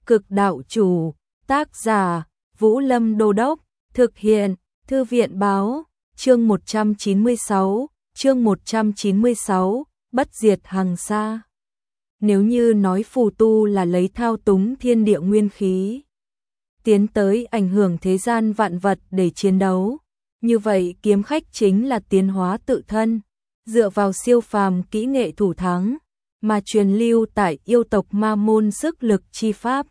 Cực đạo chủ, tác giả, Vũ Lâm Đô Đốc, thực hiện, Thư viện báo, chương 196, bất diệt hằng sa. Nếu như nói phù tu là lấy thao túng thiên địa nguyên khí, tiến tới ảnh hưởng thế gian vạn vật để chiến đấu, như vậy kiếm khách chính là tiến hóa tự thân, dựa vào siêu phàm kỹ nghệ thủ thắng, mà truyền lưu tại yêu tộc Ma Môn sức lực chi pháp.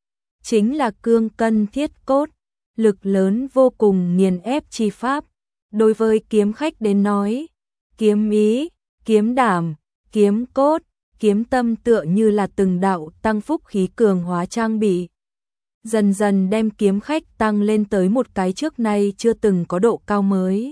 Chính là cương cân thiết cốt, lực lớn vô cùng nghiền ép chi pháp. Đối với kiếm khách đến nói, kiếm ý, kiếm đảm, kiếm cốt, kiếm tâm tựa như là từng đạo tăng phúc khí cường hóa trang bị. Dần dần đem kiếm khách tăng lên tới một cái trước nay chưa từng có độ cao mới.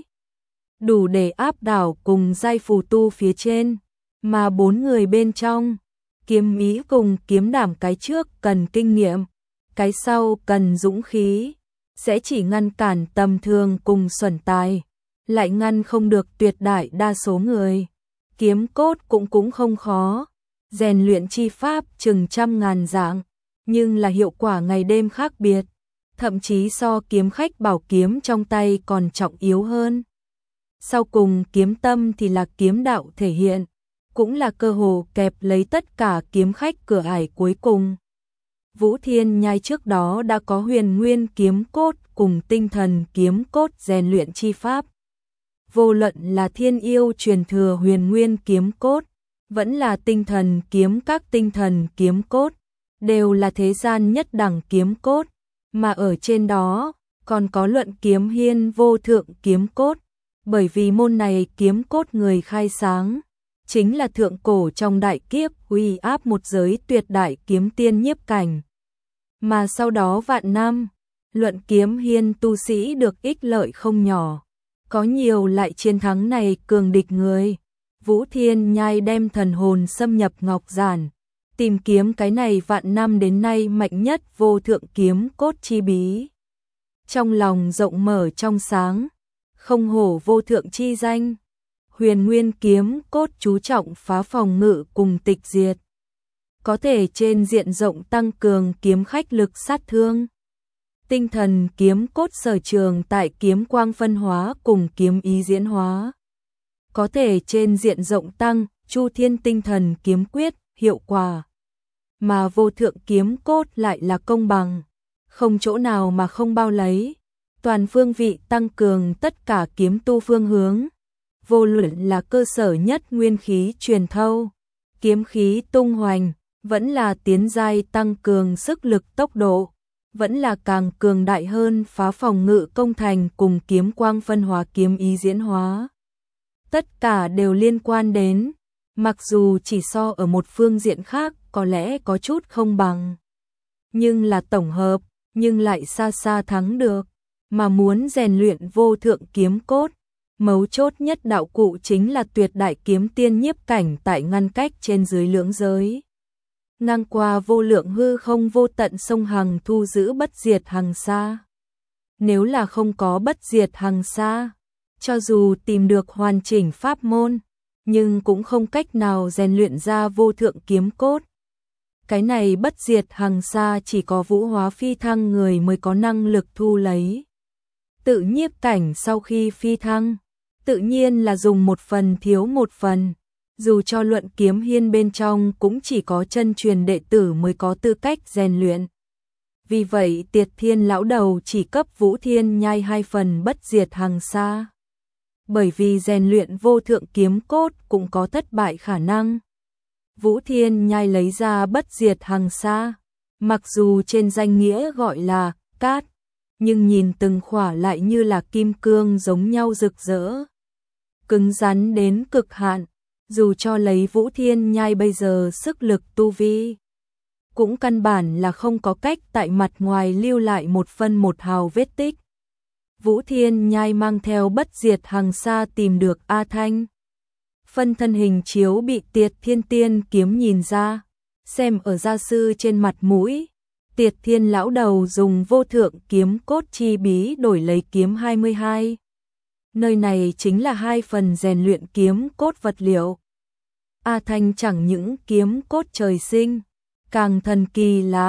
Đủ để áp đảo cùng giai phù tu phía trên, mà bốn người bên trong, kiếm ý cùng kiếm đảm cái trước cần kinh nghiệm, cái sau cần dũng khí, sẽ chỉ ngăn cản tầm thường cùng xuẩn tài, lại ngăn không được tuyệt đại đa số người. Kiếm cốt cũng không khó, rèn luyện chi pháp chừng trăm ngàn dạng, nhưng là hiệu quả ngày đêm khác biệt, thậm chí so kiếm khách bảo kiếm trong tay còn trọng yếu hơn. Sau cùng kiếm tâm thì là kiếm đạo thể hiện, cũng là cơ hồ kẹp lấy tất cả kiếm khách cửa ải cuối cùng. Vũ Thiên Nhai trước đó đã có huyền nguyên kiếm cốt cùng tinh thần kiếm cốt rèn luyện chi pháp. Vô luận là thiên yêu truyền thừa huyền nguyên kiếm cốt, vẫn là tinh thần kiếm các tinh thần kiếm cốt, đều là thế gian nhất đẳng kiếm cốt, mà ở trên đó còn có luận kiếm hiên vô thượng kiếm cốt, bởi vì môn này kiếm cốt người khai sáng, chính là thượng cổ trong đại kiếp uy áp một giới tuyệt đại kiếm tiên nhiếp cảnh. Mà sau đó vạn năm, luận kiếm hiên tu sĩ được ích lợi không nhỏ, có nhiều lại chiến thắng này cường địch người. Vũ Thiên Nhai đem thần hồn xâm nhập ngọc giản, tìm kiếm cái này vạn năm đến nay mạnh nhất vô thượng kiếm cốt chi bí. Trong lòng rộng mở trong sáng, không hổ vô thượng chi danh. Huyền nguyên kiếm cốt chú trọng phá phòng ngự cùng tịch diệt, có thể trên diện rộng tăng cường kiếm khách lực sát thương. Tinh thần kiếm cốt sở trường tại kiếm quang phân hóa cùng kiếm ý diễn hóa, có thể trên diện rộng tăng chu thiên tinh thần kiếm quyết hiệu quả. Mà vô thượng kiếm cốt lại là công bằng, không chỗ nào mà không bao lấy, toàn phương vị tăng cường tất cả kiếm tu phương hướng. Vô luận là cơ sở nhất nguyên khí truyền thâu, kiếm khí tung hoành, vẫn là tiến giai tăng cường sức lực tốc độ, vẫn là càng cường đại hơn phá phòng ngự công thành cùng kiếm quang phân hóa kiếm ý diễn hóa. Tất cả đều liên quan đến, mặc dù chỉ so ở một phương diện khác có lẽ có chút không bằng, nhưng là tổng hợp, nhưng lại xa xa thắng được. Mà muốn rèn luyện vô thượng kiếm cốt, mấu chốt nhất đạo cụ chính là tuyệt đại kiếm tiên nhiếp cảnh tại ngăn cách trên dưới lưỡng giới. Ngang qua vô lượng hư không vô tận sông hằng thu giữ bất diệt hằng sa. Nếu là không có bất diệt hằng sa, cho dù tìm được hoàn chỉnh pháp môn, nhưng cũng không cách nào rèn luyện ra vô thượng kiếm cốt. Cái này bất diệt hằng sa chỉ có vũ hóa phi thăng người mới có năng lực thu lấy. Tự nhiếp cảnh sau khi phi thăng, tự nhiên là dùng một phần thiếu một phần, dù cho luận kiếm hiên bên trong cũng chỉ có chân truyền đệ tử mới có tư cách rèn luyện. Vì vậy Tiệt Thiên lão đầu chỉ cấp Vũ Thiên Nhai 2 phần bất diệt hằng sa. Bởi vì rèn luyện vô thượng kiếm cốt cũng có thất bại khả năng. Vũ Thiên Nhai lấy ra bất diệt hằng sa, mặc dù trên danh nghĩa gọi là cát, nhưng nhìn từng khỏa lại như là kim cương giống nhau rực rỡ, cứng rắn đến cực hạn, dù cho lấy Vũ Thiên Nhai bây giờ sức lực tu vi, cũng căn bản là không có cách tại mặt ngoài lưu lại một phân một hào vết tích. Vũ Thiên Nhai mang theo bất diệt hằng sa tìm được A Thanh. Phân thân hình chiếu bị Tiệt Thiên tiên kiếm nhìn ra, xem ở gia sư trên mặt mũi. Tiệt Thiên lão đầu dùng vô thượng kiếm cốt chi bí đổi lấy kiếm 22. Nơi này chính là 2 phần rèn luyện kiếm cốt vật liệu. A Thanh chẳng những kiếm cốt trời sinh, càng thần kỳ là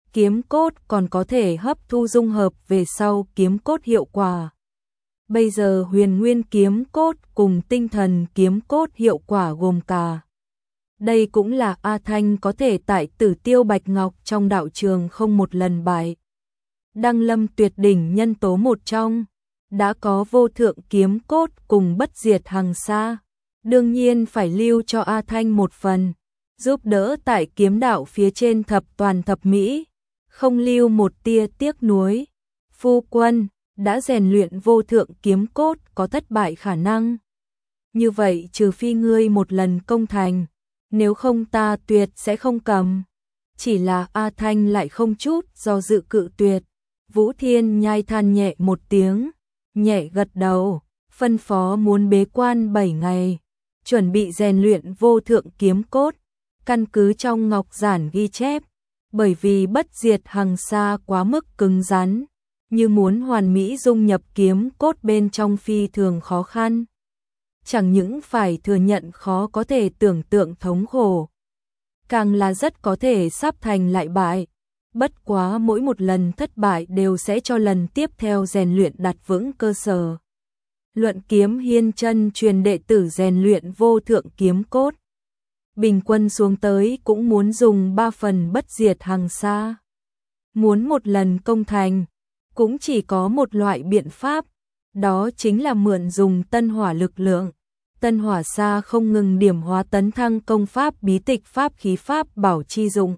kiếm cốt còn có thể hấp thu dung hợp về sau kiếm cốt hiệu quả. Bây giờ huyền nguyên kiếm cốt cùng tinh thần kiếm cốt hiệu quả gồm cả. Đây cũng là A Thanh có thể tại Tử Tiêu Bạch Ngọc trong đạo trường không một lần bại. Đăng lâm tuyệt đỉnh nhân tố một trong, đã có vô thượng kiếm cốt cùng bất diệt hằng sa. Đương nhiên phải lưu cho A Thanh một phần, giúp đỡ tại kiếm đạo phía trên thập toàn thập mỹ, không lưu một tia tiếc nuối. Phu quân đã rèn luyện vô thượng kiếm cốt có thất bại khả năng. Như vậy trừ phi ngươi một lần công thành, nếu không ta tuyệt sẽ không cầm. Chỉ là A Thanh lại không chút do dự cự tuyệt. Vũ Thiên Nhai than nhẹ một tiếng, nhẹ gật đầu, phân phó muốn bế quan 7 ngày, chuẩn bị rèn luyện vô thượng kiếm cốt, căn cứ trong ngọc giản ghi chép, bởi vì bất diệt hằng sa quá mức cứng rắn, như muốn hoàn mỹ dung nhập kiếm cốt bên trong phi thường khó khăn. Chẳng những phải thừa nhận khó có thể tưởng tượng thống khổ, càng là rất có thể sắp thành lại bại. Bất quá mỗi một lần thất bại đều sẽ cho lần tiếp theo rèn luyện đặt vững cơ sở. Luận Kiếm Hiên chân truyền đệ tử rèn luyện vô thượng kiếm cốt, bình quân xuống tới cũng muốn dùng 3 phần bất diệt hằng sa. Muốn một lần công thành, cũng chỉ có một loại biện pháp, đó chính là mượn dùng tân hỏa lực lượng. Tân hỏa sa không ngừng điểm hóa tấn thăng công pháp bí tịch pháp khí pháp bảo chi dụng.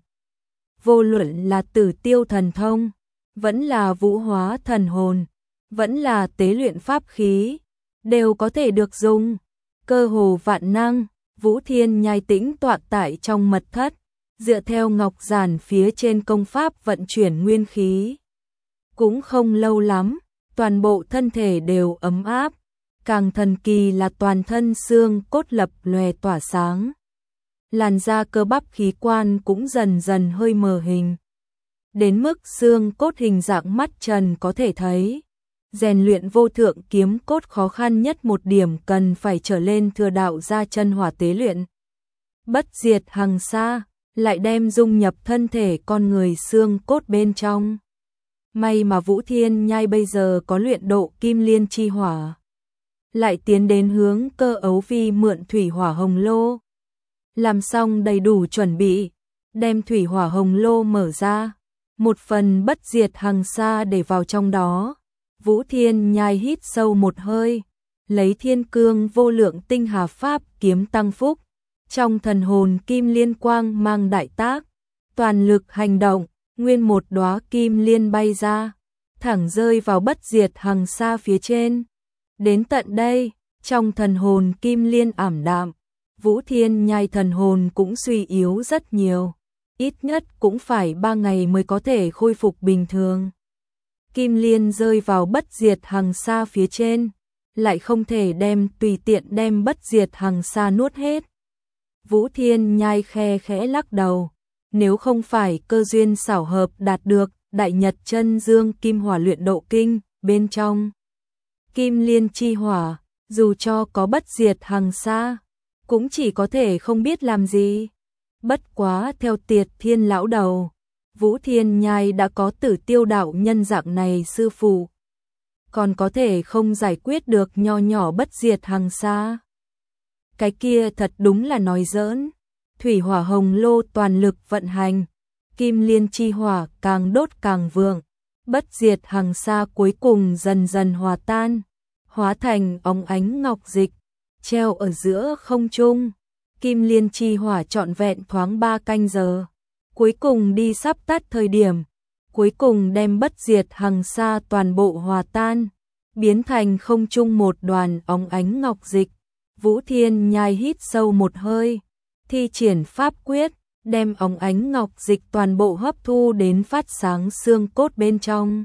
Vô luận là Tử Tiêu thần thông, vẫn là vũ hóa thần hồn, vẫn là tế luyện pháp khí, đều có thể được dùng. Cơ hồ vạn năng. Vũ Thiên Nhai tĩnh tọa tại trong mật thất, dựa theo ngọc giản phía trên công pháp vận chuyển nguyên khí. Cũng không lâu lắm, toàn bộ thân thể đều ấm áp, càng thần kỳ là toàn thân xương cốt lập lòe tỏa sáng. Làn da cơ bắp khí quan cũng dần dần hơi mờ hình, đến mức xương cốt hình dạng mắt trần có thể thấy. Rèn luyện vô thượng kiếm cốt khó khăn nhất một điểm cần phải trở lên thừa đạo ra chân hỏa tế luyện. Bất diệt hằng sa lại đem dung nhập thân thể con người xương cốt bên trong. May mà Vũ Thiên Nhai bây giờ có luyện độ kim liên chi hỏa, lại tiến đến hướng cơ ấu vi mượn thủy hỏa hồng lô. Làm xong đầy đủ chuẩn bị, đem thủy hỏa hồng lô mở ra, một phần bất diệt hằng sa để vào trong đó. Vũ Thiên Nhai hít sâu một hơi, lấy thiên cương vô lượng tinh hà pháp kiếm tăng phúc, trong thần hồn kim liên quang mang đại tác, toàn lực hành động, nguyên một đóa kim liên bay ra, thẳng rơi vào bất diệt hằng sa phía trên. Đến tận đây, trong thần hồn kim liên ảm đạm, Vũ Thiên Nhai thần hồn cũng suy yếu rất nhiều, ít nhất cũng phải 3 ngày mới có thể khôi phục bình thường. Kim liên rơi vào bất diệt hằng sa phía trên, lại không thể tùy tiện đem bất diệt hằng sa nuốt hết. Vũ Thiên Nhai khe khẽ lắc đầu, nếu không phải cơ duyên xảo hợp đạt được Đại Nhật Chân Dương Kim Hỏa luyện độ kinh bên trong Kim Liên chi hỏa, dù cho có bất diệt hằng sa, cũng chỉ có thể không biết làm gì. Bất quá theo Tiệt Thiên lão đầu, Vũ Thiên Nhai đã có Tử Tiêu đạo nhân dạng này sư phụ, còn có thể không giải quyết được nho nhỏ bất diệt hằng sa. Cái kia thật đúng là nói giỡn. Thủy hỏa hồng lô toàn lực vận hành, kim liên chi hỏa càng đốt càng vượng, bất diệt hằng sa cuối cùng dần dần hòa tan, hóa thành óng ánh ngọc dịch, treo ở giữa không trung. Kim liên chi hỏa trọn vẹn thoáng 3 canh giờ, cuối cùng đi sắp tắt thời điểm, cuối cùng đem bất diệt hằng sa toàn bộ hòa tan, biến thành không trung một đoàn óng ánh ngọc dịch. Vũ Thiên Nhai hít sâu một hơi, thi triển pháp quyết, đem óng ánh ngọc dịch toàn bộ hấp thu đến phát sáng xương cốt bên trong.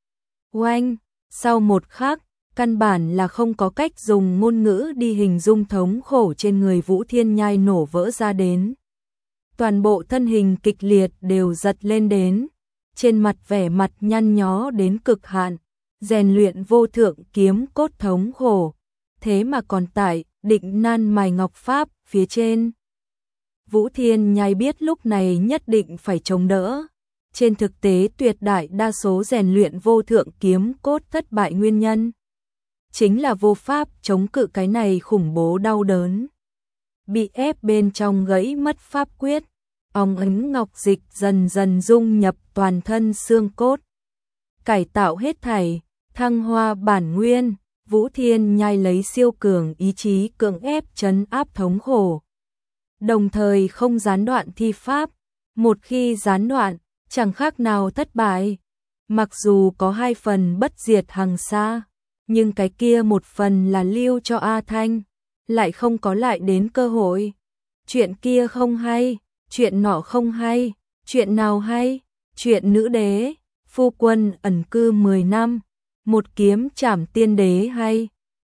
Oanh, sau một khắc, căn bản là không có cách dùng ngôn ngữ đi hình dung thống khổ trên người Vũ Thiên Nhai nổ vỡ ra đến. Toàn bộ thân hình kịch liệt đều giật lên đến, trên mặt vẻ mặt nhăn nhó đến cực hạn, rèn luyện vô thượng kiếm cốt thống khổ, thế mà còn tại định nan mài ngọc pháp phía trên. Vũ Thiên Nhai biết lúc này nhất định phải chống đỡ, Trên thực tế tuyệt đại đa số rèn luyện vô thượng kiếm cốt thất bại nguyên nhân chính là vô pháp chống cự cái này khủng bố đau đớn. Bị ép bên trong gãy mất pháp quyết, óng ánh ngọc dịch dần dần dung nhập toàn thân xương cốt. Cải tạo hết thảy, thăng hoa bản nguyên, Vũ Thiên Nhai lấy siêu cường ý chí cưỡng ép trấn áp thống khổ. Đồng thời không gián đoạn thi pháp, một khi gián đoạn, chẳng khác nào thất bại. Mặc dù có 2 phần bất diệt hằng sa, nhưng cái kia một phần là lưu cho A Thanh, lại không có lại đến cơ hội. Chuyện kia không hay, chuyện nọ không hay, chuyện nào hay? Chuyện nữ đế, phu quân ẩn cư 10 năm, một kiếm trảm tiên đế hay.